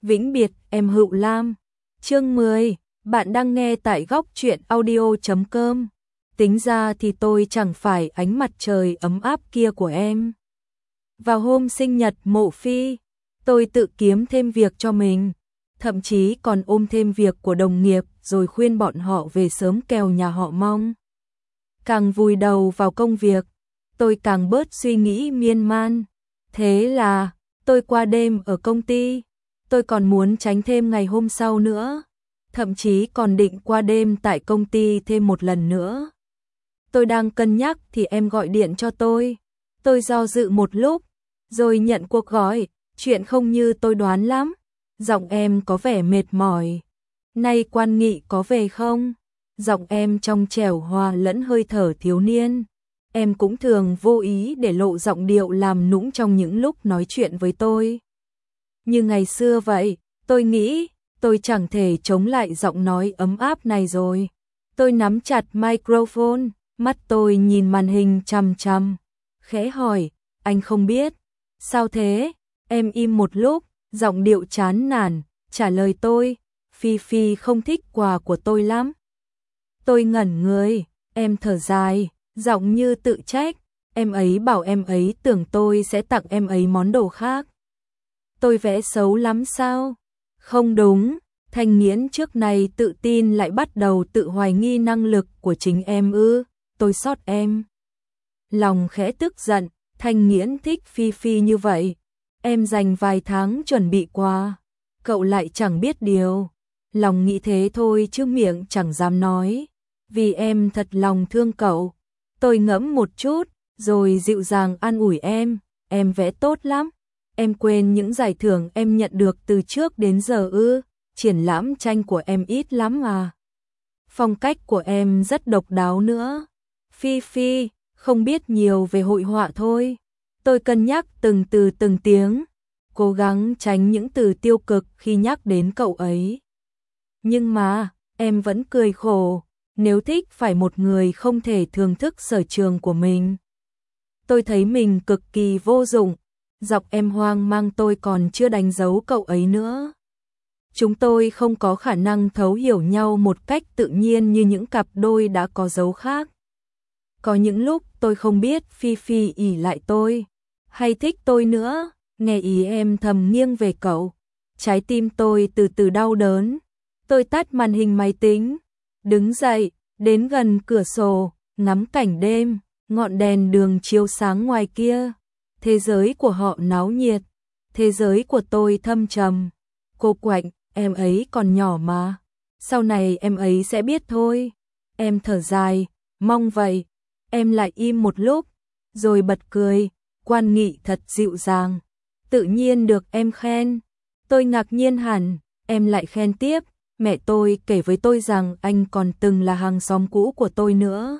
Vĩnh biệt em Hựu Lam. Chương 10, bạn đang nghe tại góc truyện audio.com. Tính ra thì tôi chẳng phải ánh mặt trời ấm áp kia của em. Vào hôm sinh nhật Mộ Phi, tôi tự kiếm thêm việc cho mình, thậm chí còn ôm thêm việc của đồng nghiệp rồi khuyên bọn họ về sớm kèo nhà họ Mong. Càng vùi đầu vào công việc, tôi càng bớt suy nghĩ miên man. Thế là, tôi qua đêm ở công ty, tôi còn muốn tránh thêm ngày hôm sau nữa, thậm chí còn định qua đêm tại công ty thêm một lần nữa. Tôi đang cân nhắc thì em gọi điện cho tôi do dự một lúc, rồi nhận cuộc gọi, chuyện không như tôi đoán lắm, giọng em có vẻ mệt mỏi. Nay Quan Nghị có về không? Giọng em trong trẻo hòa lẫn hơi thở thiếu niên. Em cũng thường vô ý để lộ giọng điệu làm nũng trong những lúc nói chuyện với tôi. Như ngày xưa vậy, tôi nghĩ tôi chẳng thể chống lại giọng nói ấm áp này rồi. Tôi nắm chặt microphone, mắt tôi nhìn màn hình chằm chằm, khẽ hỏi, anh không biết. Sao thế? Em im một lúc, giọng điệu chán nản, trả lời tôi, Phi Phi không thích quà của tôi lắm. Tôi ngẩn người, em thở dài, giọng như tự trách, em ấy bảo em ấy tưởng tôi sẽ tặng em ấy món đồ khác. Tôi vẽ xấu lắm sao? Không đúng, Thanh Nghiễn trước này tự tin lại bắt đầu tự hoài nghi năng lực của chính em ư, tôi sót em. Lòng khẽ tức giận, Thanh Nghiễn thích Phi Phi như vậy, em dành vài tháng chuẩn bị quà, cậu lại chẳng biết điều. Lòng nghĩ thế thôi chứ miệng chẳng dám nói, vì em thật lòng thương cậu. Tôi ngẫm một chút, rồi dịu dàng an ủi em vẽ tốt lắm. Em quên những giải thưởng em nhận được từ trước đến giờ ư? Triển lãm tranh của em ít lắm à? Phong cách của em rất độc đáo nữa. Phi Phi, không biết nhiều về hội họa thôi. Tôi cân nhắc từng từ từng tiếng, cố gắng tránh những từ tiêu cực khi nhắc đến cậu ấy. Nhưng mà, em vẫn cười khổ, nếu thích phải một người không thể thưởng thức sở trường của mình. Tôi thấy mình cực kỳ vô dụng, giọng em hoang mang tôi còn chưa đánh dấu cậu ấy nữa. Chúng tôi không có khả năng thấu hiểu nhau một cách tự nhiên như những cặp đôi đã có dấu khác. Có những lúc tôi không biết Phi Phi ỷ lại tôi, hay thích tôi nữa, nghe ý em thầm nghiêng về cậu. Trái tim tôi từ từ đau đớn. Tôi tắt màn hình máy tính, đứng dậy, đến gần cửa sổ, ngắm cảnh đêm, ngọn đèn đường chiếu sáng ngoài kia. Thế giới của họ náo nhiệt, thế giới của tôi thâm trầm. Cô Quạnh, em ấy còn nhỏ mà, sau này em ấy sẽ biết thôi. Em thở dài, mong vậy. Em lại im một lúc, rồi bật cười, Quan Nghị thật dịu dàng, tự nhiên được em khen. Tôi ngạc nhiên hẳn, em lại khen tiếp. Mẹ tôi kể với tôi rằng anh còn từng là hàng xóm cũ của tôi nữa.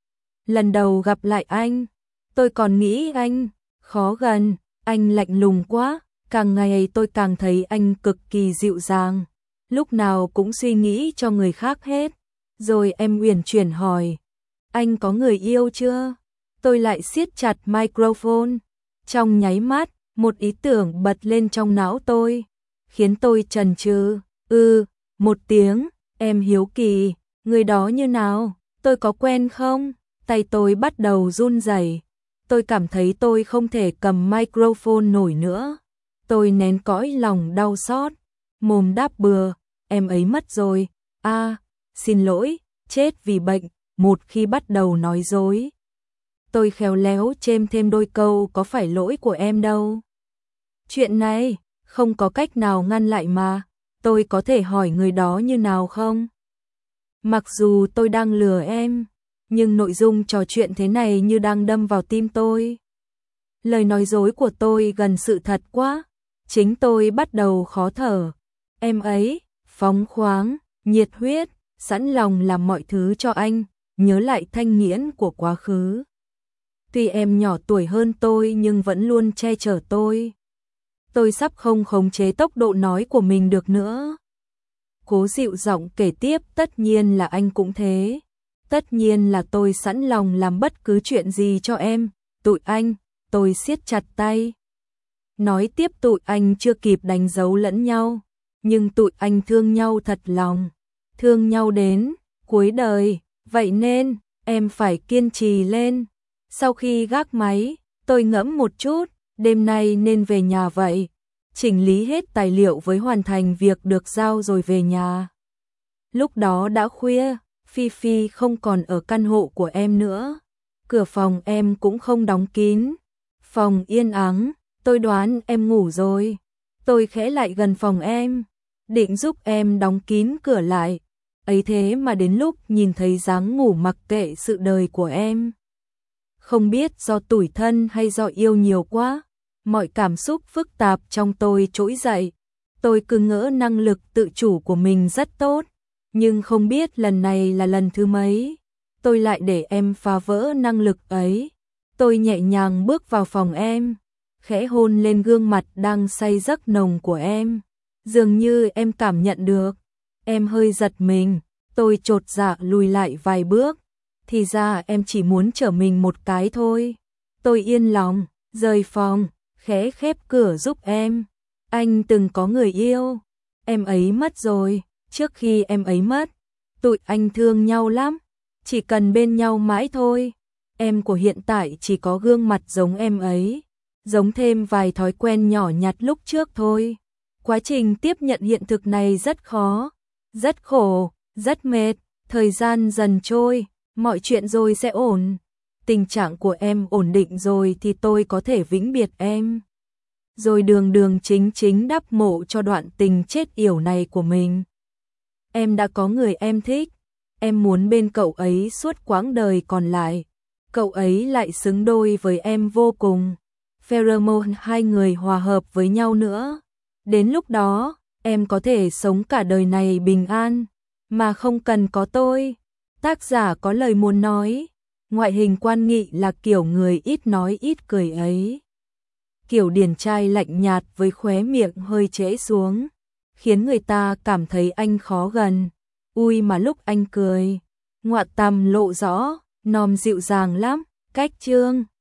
Lần đầu gặp lại anh, tôi còn nghĩ anh khó gần, anh lạnh lùng quá, càng ngày tôi càng thấy anh cực kỳ dịu dàng, lúc nào cũng suy nghĩ cho người khác hết. Rồi em uyển chuyển hỏi, anh có người yêu chưa? Tôi lại siết chặt microphone, trong nháy mắt, một ý tưởng bật lên trong não tôi, khiến tôi chần chừ, một tiếng, em hiếu kỳ, người đó như nào, tôi có quen không? Tay tôi bắt đầu run rẩy. Tôi cảm thấy tôi không thể cầm microphone nổi nữa. Tôi nén cõi lòng đau xót, mồm đáp bừa, em ấy mất rồi. Xin lỗi, chết vì bệnh, một khi bắt đầu nói dối. Tôi khéo léo chêm thêm đôi câu có phải lỗi của em đâu. Chuyện này, không có cách nào ngăn lại mà. Tôi có thể hỏi người đó như nào không? Mặc dù tôi đang lừa em, nhưng nội dung trò chuyện thế này như đang đâm vào tim tôi. Lời nói dối của tôi gần sự thật quá, chính tôi bắt đầu khó thở. Em ấy, phóng khoáng, nhiệt huyết, sẵn lòng làm mọi thứ cho anh, nhớ lại Thanh Nghiễn của quá khứ. Tuy em nhỏ tuổi hơn tôi nhưng vẫn luôn che chở tôi. Tôi sắp không khống chế tốc độ nói của mình được nữa. Cố dịu giọng kể tiếp, tất nhiên là anh cũng thế. Tất nhiên là tôi sẵn lòng làm bất cứ chuyện gì cho em. Tụi anh, tôi siết chặt tay. Nói tiếp tụi anh chưa kịp đánh dấu lẫn nhau. nhưng tụi anh thương nhau thật lòng, thương nhau đến cuối đời, vậy nên em phải kiên trì lên. Sau khi gác máy, tôi ngẫm một chút, đêm nay nên về nhà vậy. Chỉnh lý hết tài liệu với hoàn thành việc được giao rồi về nhà. Lúc đó đã khuya, Phi Phi không còn ở căn hộ của em nữa. Cửa phòng em cũng không đóng kín. Phòng yên ắng, tôi đoán em ngủ rồi. Tôi khẽ lại gần phòng em, định giúp em đóng kín cửa lại. Ấy thế mà đến lúc nhìn thấy dáng ngủ mặc kệ sự đời của em. Không biết do tủi thân hay do yêu nhiều quá, mọi cảm xúc phức tạp trong tôi trỗi dậy. Tôi cứ ngỡ năng lực tự chủ của mình rất tốt, nhưng không biết lần này là lần thứ mấy. Tôi lại để em phá vỡ năng lực ấy. Tôi nhẹ nhàng bước vào phòng em, khẽ hôn lên gương mặt đang say giấc nồng của em. Dường như em cảm nhận được. Em hơi giật mình, tôi chột dạ lùi lại vài bước. Thì ra em chỉ muốn trở mình một cái thôi. Tôi yên lòng, rời phòng, khẽ khép cửa giúp em. Anh từng có người yêu, em ấy mất rồi. Trước khi em ấy mất, tụi anh thương nhau lắm, chỉ cần bên nhau mãi thôi. Em của hiện tại chỉ có gương mặt giống em ấy, giống thêm vài thói quen nhỏ nhặt lúc trước thôi. Quá trình tiếp nhận hiện thực này rất khó, rất khổ, rất mệt. Thời gian dần trôi, mọi chuyện rồi sẽ ổn. Tình trạng của em ổn định rồi thì tôi có thể vĩnh biệt em. Rồi đường đường chính chính đắp mộ cho đoạn tình chết yểu này của mình. Em đã có người em thích, em muốn bên cậu ấy suốt quãng đời còn lại. Cậu ấy lại xứng đôi với em vô cùng. Pheromone hai người hòa hợp với nhau nữa. Đến lúc đó, em có thể sống cả đời này bình an, mà không cần có tôi. Tác giả có lời muốn nói, ngoại hình Quan Nghị là kiểu người ít nói ít cười ấy. Kiểu điển trai lạnh nhạt với khóe miệng hơi trễ xuống, khiến người ta cảm thấy anh khó gần. Ui mà lúc anh cười, ngoạ tằm lộ rõ, nòm dịu dàng lắm. Cách chương